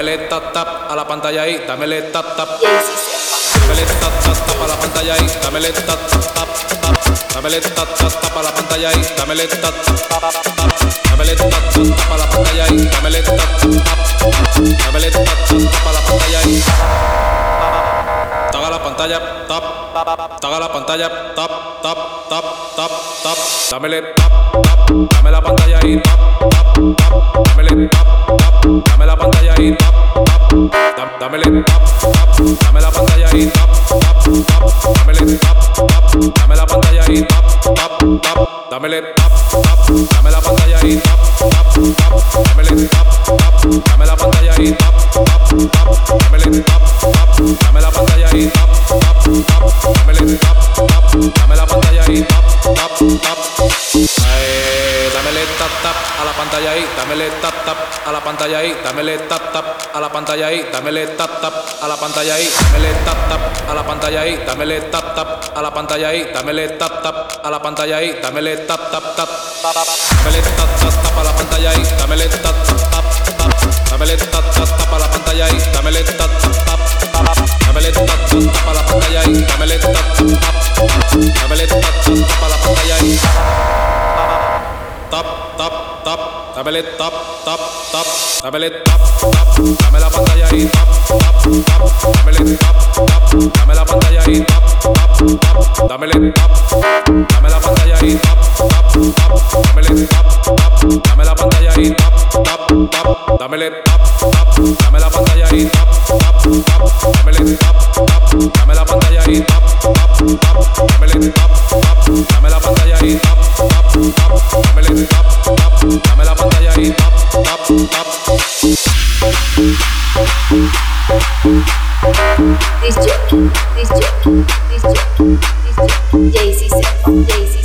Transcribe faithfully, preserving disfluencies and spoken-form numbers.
dámele tap tap a la pantalla ahí, dámele tap tap. Dámele tap tap tap a la pantalla ahí, dámele tap tap tap tap. Dámele tap tap tap a la pantalla ahí, dámele tap tap tap tap. Dámele tap tap tap a la pantalla ahí, dámele tap tap tap. Dámele tap tap tap a la pantalla ahí. Taga la pantalla, tap, taga la pantalla, tap, tap, tap, tap, tap. Dámele tap, tap, dame la pantalla ahí, tap, tap, tap. Dámele tap, tap, dame la pantalla ahí, tap, tap. Dámele tap, tap, dame la pantalla ahí, tap, tap, tap. Dámele tap, tap, dame la pantalla ahí, tap, tap, tap. Dámele tap, tap, dame la pantalla ahí, tap, tap, tap. Dámele tap, tap, dame la pantalla ahí, tap, tap, tap. Dámele tap, tap, dame la pantalla ahí, tap, tap, tap. Dámele tap, tap, dame la pantalla ahí, tap, tap, tap. Ay, dámele tap, tap a la pantalla ahí, dámele tap, tap a la pantalla ahí, dámele tap, tap a la pantalla ahí, dámele tap, tap a la pantalla ahí, dámele tap, tap a la pantalla ahí, dámele tap, tap a la pantalla ahí, dámele tap, tap a la pantalla ahí, dámele tap, tap, tap. Dámele tap, tap, tap a la pantalla ahí, dámele tap, tap, tap, tap. Dámele tap, tap, tap a la pantalla ahí, dámele tap, tap, tap, tap. Dámele tap, tap, tap a la pantalla ahí, dámele tap, tap, tap, tap. Dámele tap, tap, tap a la pantalla ahí. Tap, tap, tap, dámele tap, tap, tap. Dámele tap, tap, dame la pantalla ahí, tap, tap, tap. Dámele tap, tap, dame la pantalla ahí, tap, tap, tap. Dámele tap, dame la pantalla ahí, tap, tap, tap. Dámele tap, tap, dame la pantalla ahí, tap, tap, tap. Dámele tap, tap, dame la pantalla ahí, tap, tap, tap. Dámele tap, tap, dame la pantalla ahí, tap, tap, tap. Dámele tap, tap, dame la pantalla ahí, tap, tap, tap. Dámele tap, tap, dame la pantalla ahí, tap, tap, tap. This jockey, this jockey, this jockey, this jockey, Jay-Z, Jay-Z.